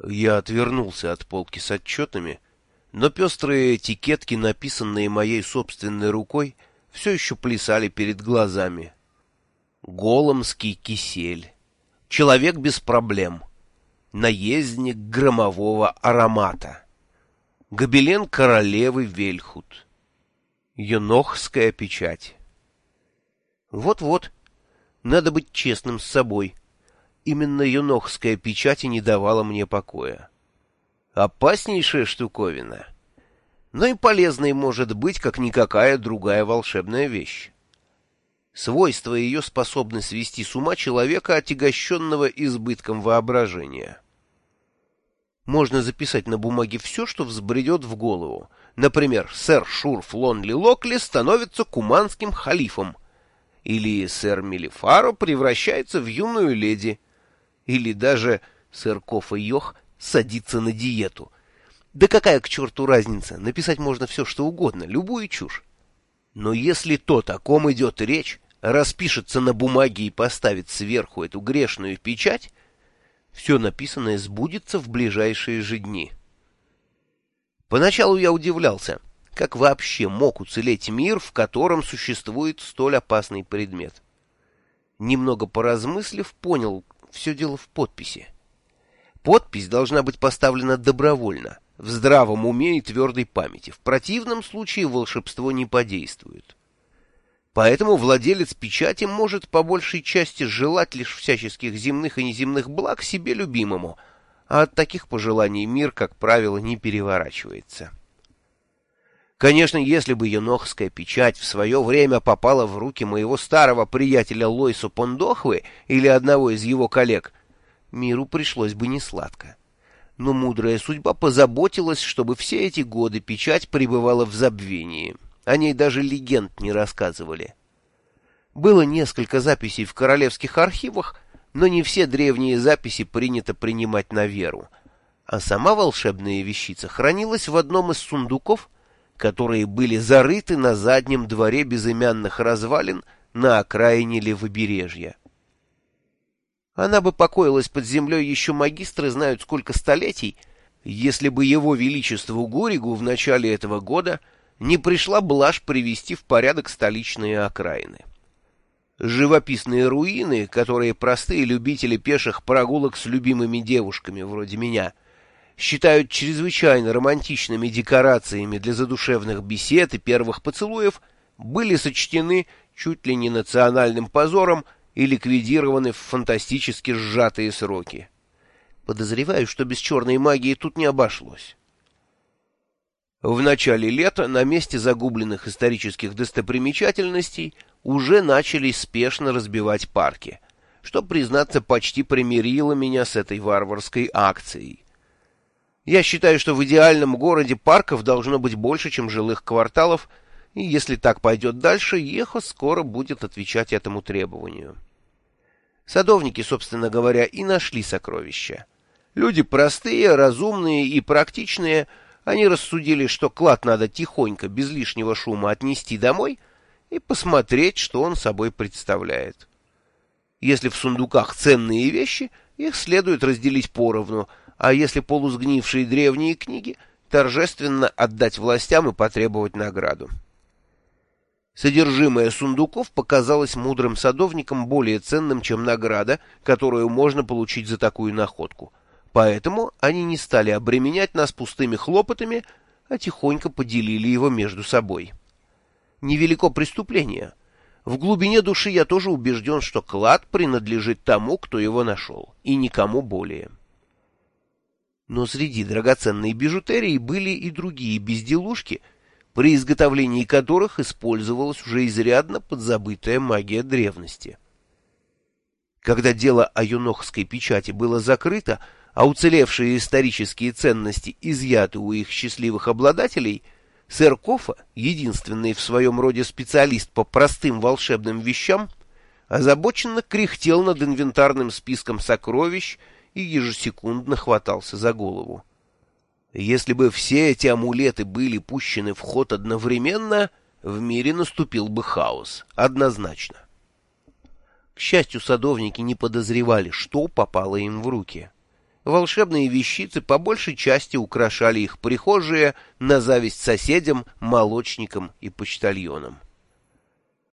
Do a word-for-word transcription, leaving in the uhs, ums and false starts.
Я отвернулся от полки с отчетами, но пестрые этикетки, написанные моей собственной рукой, все еще плясали перед глазами. Голомский кисель. Человек без проблем. Наездник громового аромата. Гобелен королевы Вельхут. Енохская печать. Вот-вот, надо быть честным с собой. Именно енохская печать и не давала мне покоя. Опаснейшая штуковина. Но и полезной может быть, как никакая другая волшебная вещь. Свойства ее способны свести с ума человека, отягощенного избытком воображения. Можно записать на бумаге все, что взбредет в голову. Например, сэр Шурф Лонли Локли становится куманским халифом. Или сэр Мелифаро превращается в юную леди. Или даже сэр Кофа Йох садится на диету. Да какая к черту разница, написать можно все, что угодно, любую чушь. Но если тот, о ком идет речь, распишется на бумаге и поставит сверху эту грешную печать, все написанное сбудется в ближайшие же дни. Поначалу я удивлялся, как вообще мог уцелеть мир, в котором существует столь опасный предмет. Немного поразмыслив, понял, все дело в подписи. Подпись должна быть поставлена добровольно, в здравом уме и твердой памяти. В противном случае волшебство не подействует. Поэтому владелец печати может по большей части желать лишь всяческих земных и неземных благ себе любимому, а от таких пожеланий мир, как правило, не переворачивается. Конечно, если бы енохская печать в свое время попала в руки моего старого приятеля Лойсо Пондохвы или одного из его коллег, миру пришлось бы несладко. Но мудрая судьба позаботилась, чтобы все эти годы печать пребывала в забвении. О ней даже легенд не рассказывали. Было несколько записей в королевских архивах, но не все древние записи принято принимать на веру. А сама волшебная вещица хранилась в одном из сундуков, которые были зарыты на заднем дворе безымянных развалин на окраине левобережья. Она бы покоилась под землей еще магистры знают сколько столетий, если бы его величеству Гуригу в начале этого года не пришла блажь привести в порядок столичные окраины. Живописные руины, которые простые любители пеших прогулок с любимыми девушками вроде меня считают чрезвычайно романтичными декорациями для задушевных бесед и первых поцелуев, были сочтены чуть ли не национальным позором и ликвидированы в фантастически сжатые сроки. Подозреваю, что без черной магии тут не обошлось. В начале лета на месте загубленных исторических достопримечательностей уже начали спешно разбивать парки, что, признаться, почти примирило меня с этой варварской акцией. Я считаю, что в идеальном городе парков должно быть больше, чем жилых кварталов, и если так пойдет дальше, Ехо скоро будет отвечать этому требованию. Садовники, собственно говоря, и нашли сокровища. Люди простые, разумные и практичные, они рассудили, что клад надо тихонько, без лишнего шума отнести домой и посмотреть, что он собой представляет. Если в сундуках ценные вещи, их следует разделить поровну, а если полусгнившие древние книги, торжественно отдать властям и потребовать награду. Содержимое сундуков показалось мудрым садовникам более ценным, чем награда, которую можно получить за такую находку. Поэтому они не стали обременять нас пустыми хлопотами, а тихонько поделили его между собой. Невелико преступление. В глубине души я тоже убежден, что клад принадлежит тому, кто его нашел, и никому более. Но среди драгоценной бижутерии были и другие безделушки, при изготовлении которых использовалась уже изрядно подзабытая магия древности. Когда дело о енохской печати было закрыто, а уцелевшие исторические ценности изъяты у их счастливых обладателей, сэр Кофа, единственный в своем роде специалист по простым волшебным вещам, озабоченно кряхтел над инвентарным списком сокровищ и ежесекундно хватался за голову. Если бы все эти амулеты были пущены в ход одновременно, в мире наступил бы хаос, однозначно. К счастью, садовники не подозревали, что попало им в руки. Волшебные вещицы по большей части украшали их прихожие на зависть соседям, молочникам и почтальонам.